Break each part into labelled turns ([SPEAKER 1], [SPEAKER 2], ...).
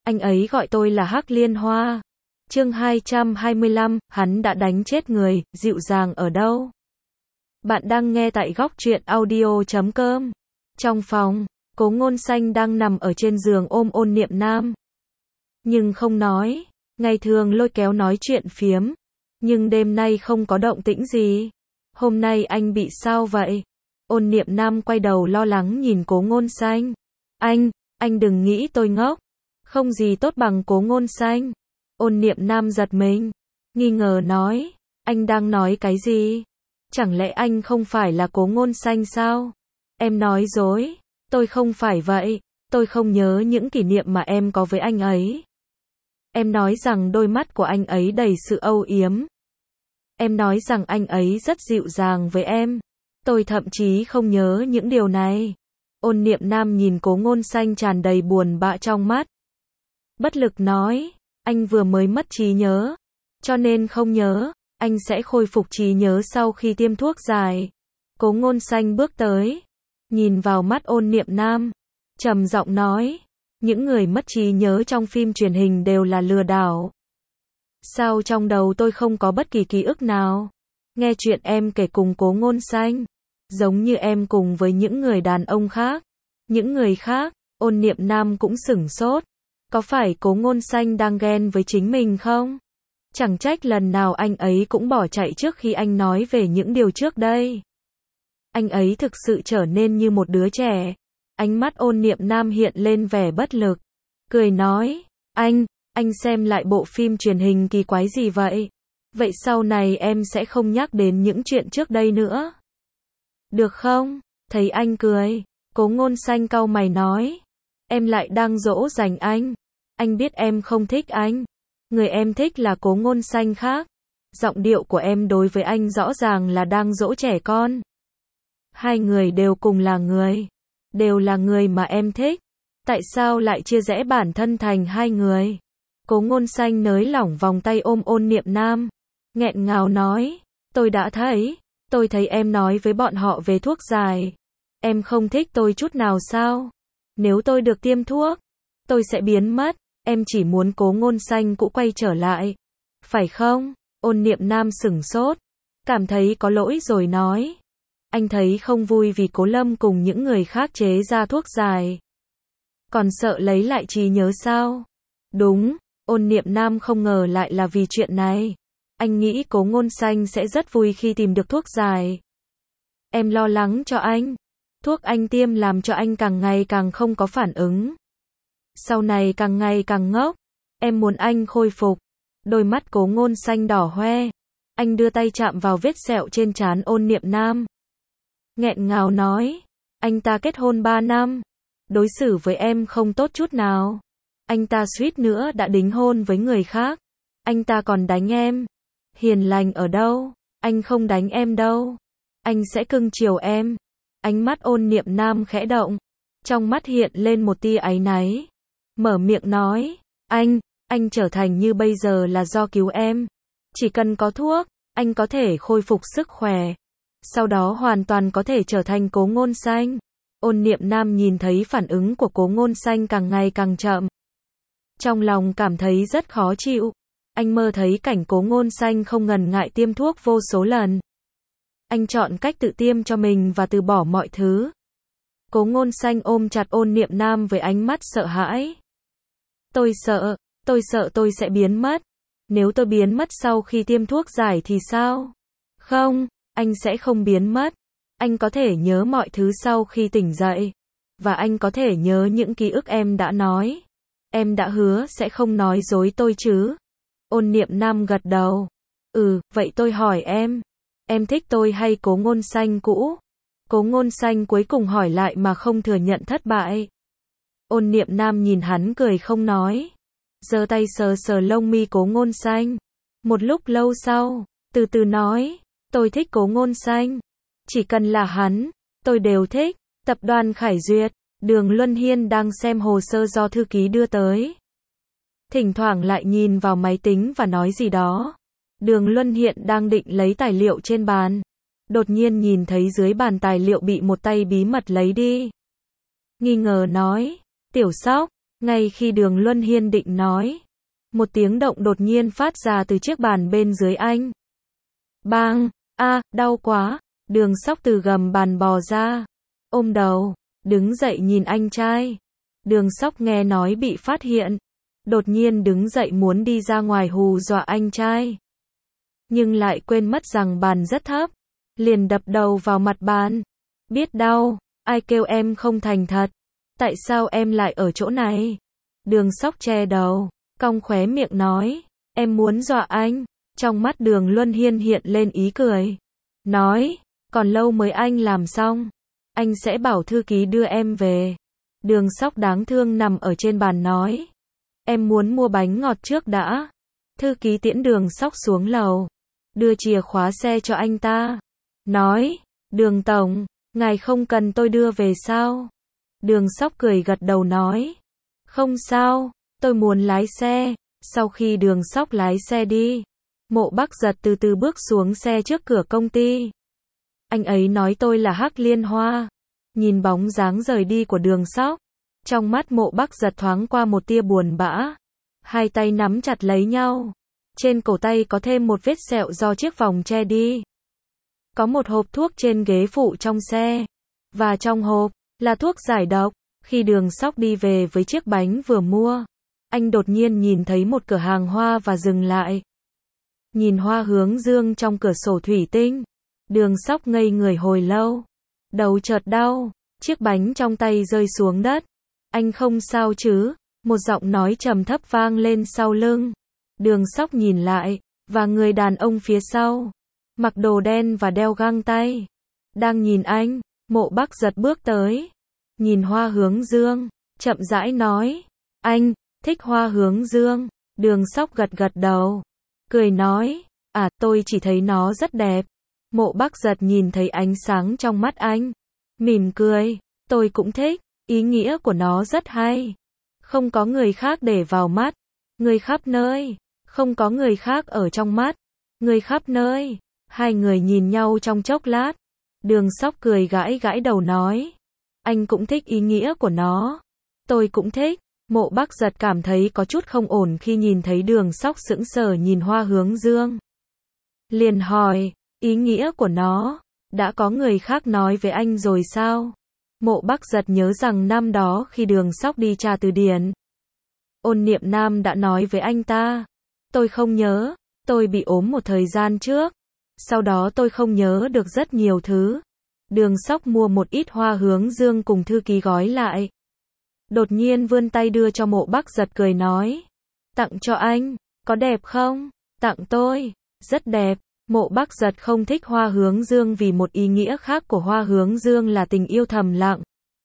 [SPEAKER 1] Anh ấy gọi tôi là Hắc Liên Hoa. Chương 225, hắn đã đánh chết người, dịu dàng ở đâu? Bạn đang nghe tại góc truyện audio.com. Trong phòng, Cố Ngôn Xanh đang nằm ở trên giường ôm Ôn Niệm Nam. Nhưng không nói, ngày thường lôi kéo nói chuyện phiếm. Nhưng đêm nay không có động tĩnh gì. Hôm nay anh bị sao vậy? Ôn Niệm Nam quay đầu lo lắng nhìn Cố Ngôn Xanh. Anh đừng nghĩ tôi ngốc. Không gì tốt bằng Cố Ngôn Xanh. Ôn Niệm Nam giật mình, nghi ngờ nói, anh đang nói cái gì? Chẳng lẽ anh không phải là Cố Ngôn Xanh sao? Em nói dối, tôi không phải vậy, tôi không nhớ những kỷ niệm mà em có với anh ấy. Em nói rằng đôi mắt của anh ấy đầy sự âu yếm. Em nói rằng anh ấy rất dịu dàng với em. Tôi thậm chí không nhớ những điều này. Ôn Niệm Nam nhìn Cố Ngôn Xanh tràn đầy buồn bã trong mắt. Bất lực nói, anh vừa mới mất trí nhớ, cho nên không nhớ, anh sẽ khôi phục trí nhớ sau khi tiêm thuốc giải. Cố Ngôn Xanh bước tới, nhìn vào mắt Ôn Niệm Nam, trầm giọng nói, những người mất trí nhớ trong phim truyền hình đều là lừa đảo. Sao trong đầu tôi không có bất kỳ ký ức nào? Nghe chuyện em kể cùng Cố Ngôn Xanh, giống như em cùng với những người đàn ông khác. Những người khác, Ôn Niệm Nam cũng sửng sốt. Có phải Cố Ngôn Xanh đang ghen với chính mình không? Chẳng trách lần nào anh ấy cũng bỏ chạy trước khi anh nói về những điều trước đây. Anh ấy thực sự trở nên như một đứa trẻ. Ánh mắt Ôn Niệm Nam hiện lên vẻ bất lực. Cười nói, anh xem lại bộ phim truyền hình kỳ quái gì vậy? Vậy sau này em sẽ không nhắc đến những chuyện trước đây nữa. Được không? Thấy anh cười, Cố Ngôn Xanh cau mày nói. Em lại đang dỗ dành anh. Anh biết em không thích anh. Người em thích là Cố Ngôn Xanh khác. Giọng điệu của em đối với anh rõ ràng là đang dỗ trẻ con. Hai người đều cùng là người. Đều là người mà em thích. Tại sao lại chia rẽ bản thân thành hai người? Cố Ngôn Xanh nới lỏng vòng tay ôm Ôn Niệm Nam. Nghẹn ngào nói. Tôi thấy em nói với bọn họ về thuốc giải. Em không thích tôi chút nào sao? Nếu tôi được tiêm thuốc, tôi sẽ biến mất. Em chỉ muốn Cố Ngôn Xanh cũ quay trở lại. Phải không? Ôn Niệm Nam sửng sốt. Cảm thấy có lỗi rồi nói. Anh thấy không vui vì Cố Lâm cùng những người khác chế ra thuốc giải. Còn sợ lấy lại trí nhớ sao? Đúng, Ôn Niệm Nam không ngờ lại là vì chuyện này. Anh nghĩ Cố Ngôn Xanh sẽ rất vui khi tìm được thuốc giải. Em lo lắng cho anh. Thuốc anh tiêm làm cho anh càng ngày càng không có phản ứng. Sau này càng ngày càng ngốc. Em muốn anh khôi phục. Đôi mắt Cố Ngôn Xanh đỏ hoe. Anh đưa tay chạm vào vết sẹo trên trán Ôn Niệm Nam. Nghẹn ngào nói. Anh ta kết hôn 3 năm. Đối xử với em không tốt chút nào. Anh ta suýt nữa đã đính hôn với người khác. Anh ta còn đánh em. Hiền lành ở đâu? Anh không đánh em đâu. Anh sẽ cưng chiều em. Ánh mắt Ôn Niệm Nam khẽ động. Trong mắt hiện lên một tia áy náy. Mở miệng nói. Anh trở thành như bây giờ là do cứu em. Chỉ cần có thuốc, anh có thể khôi phục sức khỏe. Sau đó hoàn toàn có thể trở thành Cố Ngôn Xanh. Ôn Niệm Nam nhìn thấy phản ứng của Cố Ngôn Xanh càng ngày càng chậm. Trong lòng cảm thấy rất khó chịu. Anh mơ thấy cảnh Cố Ngôn Xanh không ngần ngại tiêm thuốc vô số lần. Anh chọn cách tự tiêm cho mình và từ bỏ mọi thứ. Cố Ngôn Xanh ôm chặt Ôn Niệm Nam với ánh mắt sợ hãi. Tôi sợ tôi sẽ biến mất. Nếu tôi biến mất sau khi tiêm thuốc giải thì sao? Không, anh sẽ không biến mất. Anh có thể nhớ mọi thứ sau khi tỉnh dậy. Và anh có thể nhớ những ký ức em đã nói. Em đã hứa sẽ không nói dối tôi chứ? Ôn Niệm Nam gật đầu. Vậy tôi hỏi em thích tôi hay Cố Ngôn Xanh cũ? Cố Ngôn Xanh cuối cùng hỏi lại mà không thừa nhận thất bại. Ôn Niệm Nam nhìn hắn cười không nói. Giơ tay sờ sờ lông mi Cố Ngôn Xanh. Một lúc lâu sau, từ từ nói, tôi thích Cố Ngôn Xanh. Chỉ cần là hắn, tôi đều thích. Tập đoàn Khải Duyệt, Đường Luân Hiên đang xem hồ sơ do thư ký đưa tới. Thỉnh thoảng lại nhìn vào máy tính và nói gì đó. Đường Luân Hiên đang định lấy tài liệu trên bàn. Đột nhiên nhìn thấy dưới bàn tài liệu bị một tay bí mật lấy đi. Nghi ngờ nói, Tiểu Sóc, Ngay khi Đường Luân Hiên định nói, một tiếng động đột nhiên phát ra từ chiếc bàn bên dưới anh. Bang! A, đau quá! Đường Sóc từ gầm bàn bò ra, ôm đầu, đứng dậy nhìn anh trai. Đường Sóc nghe nói bị phát hiện, đột nhiên đứng dậy muốn đi ra ngoài hù dọa anh trai. Nhưng lại quên mất rằng bàn rất thấp, liền đập đầu vào mặt bàn. Biết đau, ai kêu em không thành thật, tại sao em lại ở chỗ này? Đường Sóc che đầu, cong khóe miệng nói, em muốn dọa anh. Trong mắt Đường Luân Hiên hiện lên ý cười, nói, còn lâu mới anh làm xong, anh sẽ bảo thư ký đưa em về. Đường Sóc đáng thương nằm ở trên bàn nói, em muốn mua bánh ngọt trước đã. Thư ký tiễn Đường Sóc xuống lầu, đưa chìa khóa xe cho anh ta, nói, Đường tổng, ngài không cần tôi đưa về sao? Đường Sóc cười gật đầu nói, không sao, tôi muốn lái xe. Sau khi Đường Sóc lái xe đi, Mộ Bắc Giật từ từ bước xuống xe trước cửa công ty. Anh ấy nói tôi là Hắc Liên Hoa. Nhìn bóng dáng rời đi của Đường Sóc, trong mắt Mộ Bắc Giật thoáng qua một tia buồn bã. Hai tay nắm chặt lấy nhau. Trên cổ tay có thêm một vết sẹo do chiếc vòng che đi. Có một hộp thuốc trên ghế phụ trong xe. Và trong hộp là thuốc giải độc. Khi Đường Sóc đi về với chiếc bánh vừa mua, anh đột nhiên nhìn thấy một cửa hàng hoa và dừng lại. Nhìn hoa hướng dương trong cửa sổ thủy tinh, Đường Sóc ngây người hồi lâu. Đầu chợt đau, chiếc bánh trong tay rơi xuống đất. Anh không sao chứ? Một giọng nói trầm thấp vang lên sau lưng. Đường Sóc nhìn lại, và người đàn ông phía sau, mặc đồ đen và đeo găng tay, đang nhìn anh. Mộ Bắc Giật bước tới, nhìn hoa hướng dương, chậm rãi nói, anh thích hoa hướng dương? Đường Sóc gật gật đầu, cười nói, à, tôi chỉ thấy nó rất đẹp. Mộ Bắc Giật nhìn thấy ánh sáng trong mắt anh, mỉm cười, tôi cũng thích, ý nghĩa của nó rất hay. Không có người khác để vào mắt, người khắp nơi, không có người khác ở trong mắt, người khắp nơi. Hai người nhìn nhau trong chốc lát, Đường Sóc cười gãi gãi đầu nói, anh cũng thích ý nghĩa của nó. Tôi cũng thích. Mộ Bắc Giật cảm thấy có chút không ổn khi nhìn thấy Đường Sóc sững sờ nhìn hoa hướng dương. Liền hỏi, ý nghĩa của nó, đã có người khác nói với anh rồi sao? Mộ Bắc Giật nhớ rằng năm đó khi Đường Sóc đi tra từ điển, Ôn Niệm Nam đã nói với anh ta. Tôi không nhớ, tôi bị ốm một thời gian trước. Sau đó tôi không nhớ được rất nhiều thứ. Đường Sóc mua một ít hoa hướng dương cùng thư ký gói lại. Đột nhiên vươn tay đưa cho Mộ Bắc Giật cười nói, tặng cho anh, có đẹp không? Tặng tôi, rất đẹp. Mộ Bắc Giật không thích hoa hướng dương vì một ý nghĩa khác của hoa hướng dương là tình yêu thầm lặng.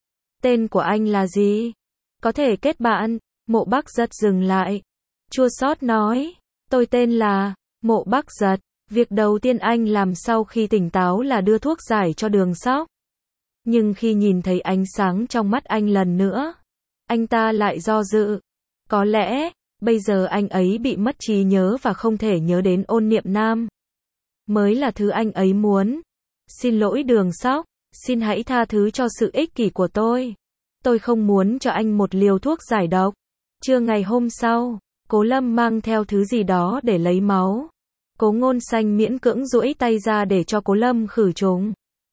[SPEAKER 1] Tên của anh là gì? Có thể kết bạn. Mộ Bắc Giật dừng lại, chua xót nói, tôi tên là Mộ Bắc Giật. Việc đầu tiên anh làm sau khi tỉnh táo là đưa thuốc giải cho Đường Sóc. Nhưng khi nhìn thấy ánh sáng trong mắt anh lần nữa, anh ta lại do dự. Có lẽ, bây giờ anh ấy bị mất trí nhớ và không thể nhớ đến Ôn Niệm Nam. Mới là thứ anh ấy muốn. Xin lỗi Đường Sóc, xin hãy tha thứ cho sự ích kỷ của tôi. Tôi không muốn cho anh một liều thuốc giải độc. Trưa ngày hôm sau, Cố Lâm mang theo thứ gì đó để lấy máu. Cố Ngôn Xanh miễn cưỡng duỗi tay ra để cho Cố Lâm khử trùng.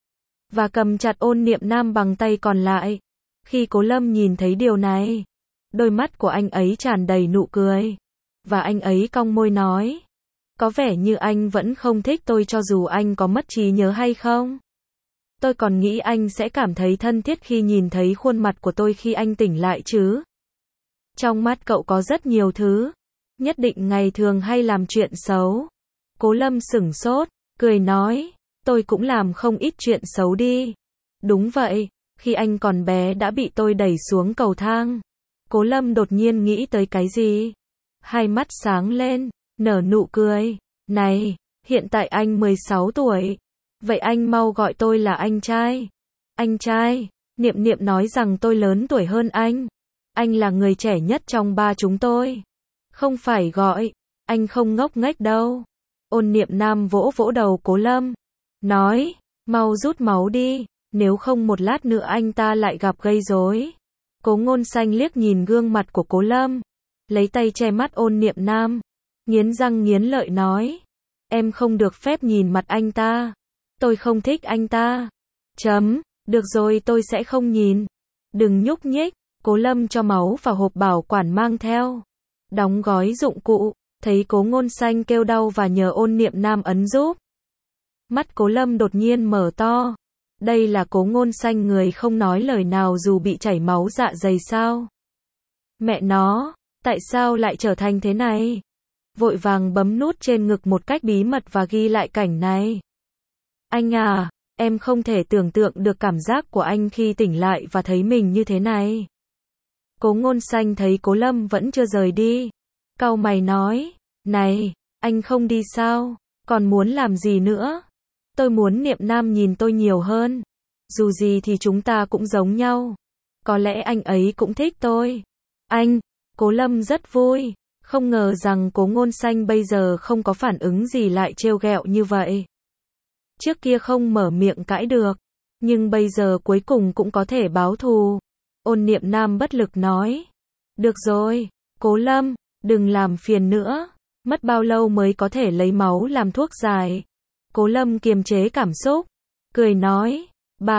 [SPEAKER 1] Và cầm chặt Ôn Niệm Nam bằng tay còn lại. Khi Cố Lâm nhìn thấy điều này, đôi mắt của anh ấy tràn đầy nụ cười. Và anh ấy cong môi nói, có vẻ như anh vẫn không thích tôi cho dù anh có mất trí nhớ hay không. Tôi còn nghĩ anh sẽ cảm thấy thân thiết khi nhìn thấy khuôn mặt của tôi khi anh tỉnh lại chứ. Trong mắt cậu có rất nhiều thứ. Nhất định ngày thường hay làm chuyện xấu. Cố Lâm sửng sốt, cười nói, tôi cũng làm không ít chuyện xấu đi. Đúng vậy, khi anh còn bé đã bị tôi đẩy xuống cầu thang. Cố Lâm đột nhiên nghĩ tới cái gì? Hai mắt sáng lên, nở nụ cười. Này, hiện tại anh 16 tuổi. Vậy anh mau gọi tôi là anh trai. Anh trai, Niệm Niệm nói rằng tôi lớn tuổi hơn anh. Anh là người trẻ nhất trong ba chúng tôi. Không phải gọi, anh không ngốc nghếch đâu. Ôn Niệm Nam vỗ vỗ đầu Cố Lâm, nói, mau rút máu đi, nếu không một lát nữa anh ta lại gặp gây rối. Cố Ngôn Xanh liếc nhìn gương mặt của Cố Lâm, lấy tay che mắt Ôn Niệm Nam, nghiến răng nghiến lợi nói, em không được phép nhìn mặt anh ta, tôi không thích anh ta. Được rồi tôi sẽ không nhìn. Đừng nhúc nhích. Cố Lâm cho máu vào hộp bảo quản mang theo, đóng gói dụng cụ, thấy Cố Ngôn Xanh kêu đau và nhờ Ôn Niệm Nam ấn giúp. Mắt Cố Lâm đột nhiên mở to. Đây là Cố Ngôn Xanh người không nói lời nào dù bị chảy máu dạ dày sao? Mẹ nó, tại sao lại trở thành thế này? Vội vàng bấm nút trên ngực một cách bí mật và ghi lại cảnh này. Anh à, em không thể tưởng tượng được cảm giác của anh khi tỉnh lại và thấy mình như thế này. Cố Ngôn Xanh thấy Cố Lâm vẫn chưa rời đi, cau mày nói, này, anh không đi sao? Còn muốn làm gì nữa? Tôi muốn Niệm Nam nhìn tôi nhiều hơn. Dù gì thì chúng ta cũng giống nhau. Có lẽ anh ấy cũng thích tôi. Anh, Cố Lâm rất vui, không ngờ rằng Cố Ngôn Xanh bây giờ không có phản ứng gì lại trêu ghẹo như vậy. Trước kia không mở miệng cãi được, nhưng bây giờ cuối cùng cũng có thể báo thù. Ôn Niệm Nam bất lực nói, được rồi, Cố Lâm, đừng làm phiền nữa, mất bao lâu mới có thể lấy máu làm thuốc giải. Cố Lâm kiềm chế cảm xúc, cười nói, 3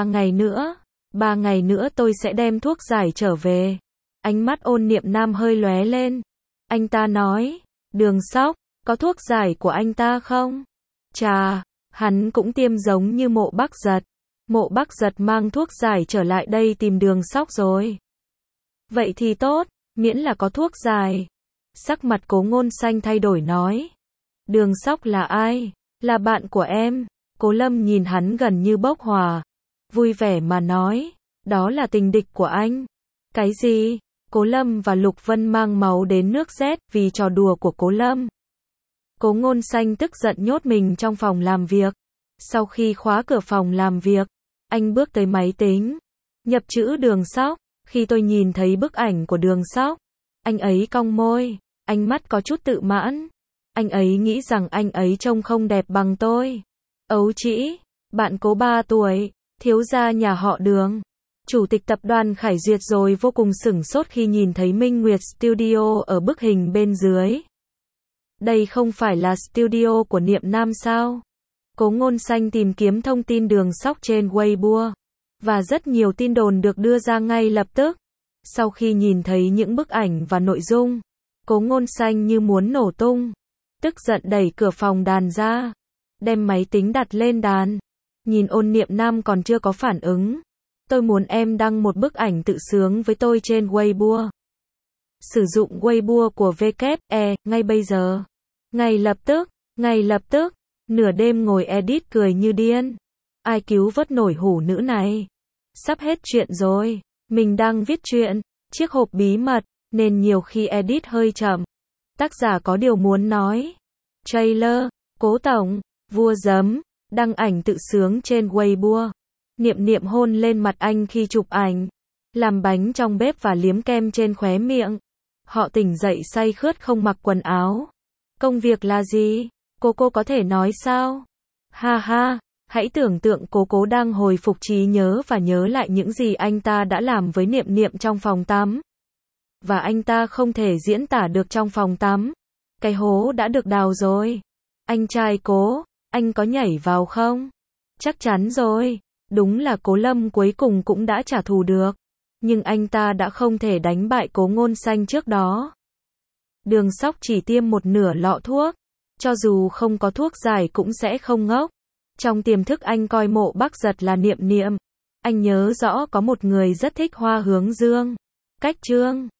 [SPEAKER 1] ngày nữa tôi sẽ đem thuốc giải trở về. Ánh mắt Ôn Niệm Nam hơi lóe lên. Anh ta nói, Đường Sóc, có thuốc giải của anh ta không? Chà, hắn cũng tiêm giống như Mộ Bắc Giật. Mộ Bắc Giật mang thuốc giải trở lại đây tìm Đường Sóc rồi. Vậy thì tốt, miễn là có thuốc giải. Sắc mặt Cố Ngôn Xanh thay đổi nói, Đường Sóc là ai? Là bạn của em. Cố Lâm nhìn hắn gần như bốc hỏa, vui vẻ mà nói, đó là tình địch của anh. Cái gì? Cố Lâm và Lục Vân mang máu đến nước rét vì trò đùa của Cố Lâm. Cố Ngôn Xanh tức giận nhốt mình trong phòng làm việc. Sau khi khóa cửa phòng làm việc, anh bước tới máy tính, nhập chữ Đường Sóc. Khi tôi nhìn thấy bức ảnh của Đường Sóc, anh ấy cong môi, ánh mắt có chút tự mãn. Anh ấy nghĩ rằng anh ấy trông không đẹp bằng tôi. Ấu trĩ, bạn Cố 3 tuổi, thiếu gia nhà họ Đường, chủ tịch tập đoàn Khải Duyệt rồi vô cùng sửng sốt khi nhìn thấy Minh Nguyệt Studio ở bức hình bên dưới. Đây không phải là studio của Niệm Nam sao? Cố Ngôn Xanh tìm kiếm thông tin Đường Sóc trên Weibo, và rất nhiều tin đồn được đưa ra ngay lập tức. Sau khi nhìn thấy những bức ảnh và nội dung, Cố Ngôn Xanh như muốn nổ tung, tức giận đẩy cửa phòng đàn ra, đem máy tính đặt lên đàn. Nhìn Ôn Niệm Nam còn chưa có phản ứng. Tôi muốn em đăng một bức ảnh tự sướng với tôi trên Weibo. Sử dụng Weibo của WE, ngay bây giờ. Ngay lập tức, nửa đêm ngồi edit cười như điên. Ai cứu vớt nổi hủ nữ này? Sắp hết chuyện rồi, mình đang viết truyện, chiếc hộp bí mật, nên nhiều khi edit hơi chậm. Tác giả có điều muốn nói. Trailer, Cố Tổng, vua giấm, đăng ảnh tự sướng trên Weibo. Niệm Niệm hôn lên mặt anh khi chụp ảnh, làm bánh trong bếp và liếm kem trên khóe miệng. Họ tỉnh dậy say khướt không mặc quần áo. Công việc là gì? Cô có thể nói sao? Ha ha, hãy tưởng tượng Cố đang hồi phục trí nhớ và nhớ lại những gì anh ta đã làm với Niệm Niệm trong phòng tắm. Và anh ta không thể diễn tả được trong phòng tắm. Cái hố đã được đào rồi. Anh trai Cố, anh có nhảy vào không? Chắc chắn rồi. Đúng là Cố Lâm cuối cùng cũng đã trả thù được. Nhưng anh ta đã không thể đánh bại Cố Ngôn Xanh trước đó. Đường Sóc chỉ tiêm một nửa lọ thuốc. Cho dù không có thuốc giải cũng sẽ không ngốc. Trong tiềm thức anh coi Mộ Bắc Giật là Niệm Niệm. Anh nhớ rõ có một người rất thích Hoa Hướng Dương. Cách Trương.